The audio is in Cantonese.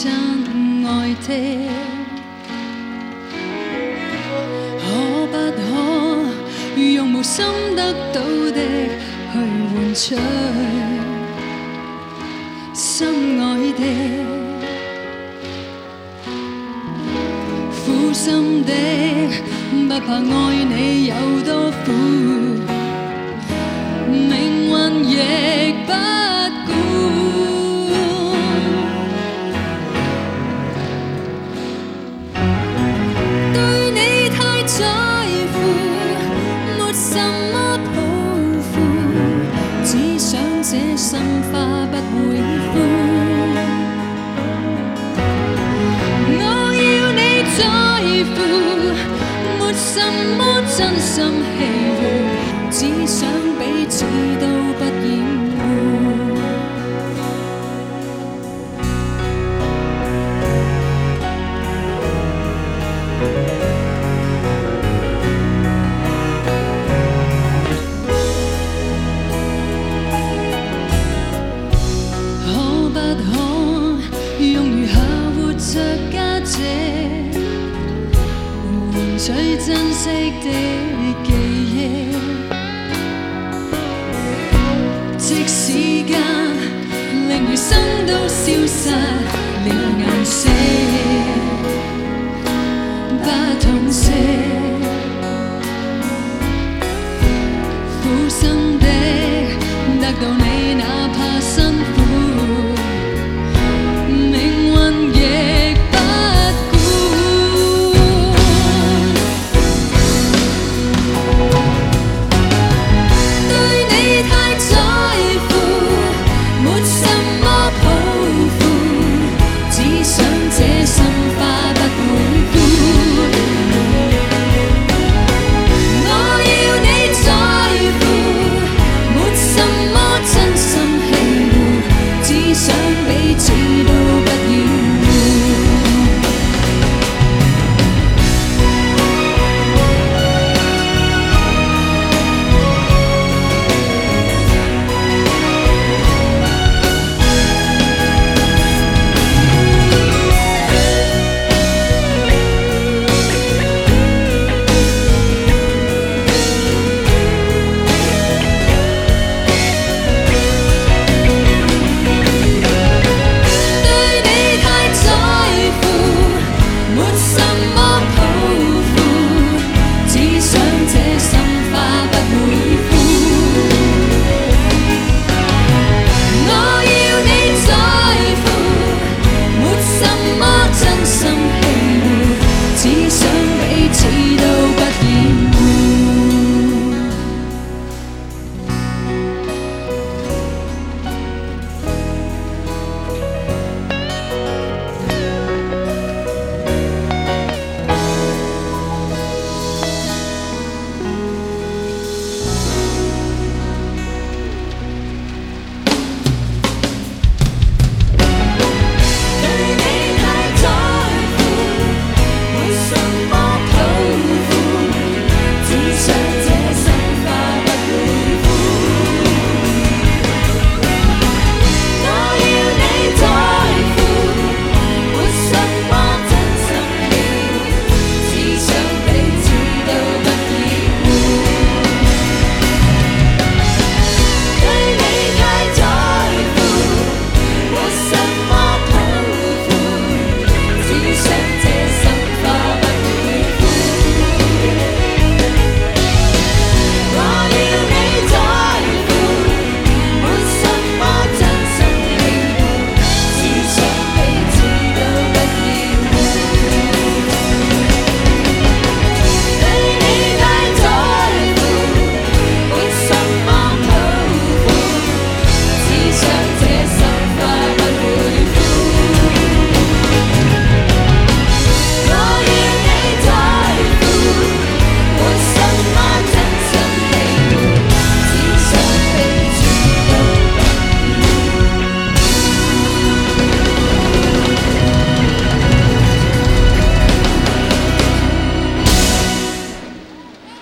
親愛的，可不可用無心得到的去換取心愛的？苦心的，不怕愛你有多苦，命運亦不顧。對你太在乎，沒什麼抱負，只想這心花不會枯。在乎，沒什麼真心欺護，只想彼此都不厭惡。可不可用餘下活着家姐？最珍惜的記憶，即時間令餘生都消失了顏色，不痛惜，苦心的得到你，哪怕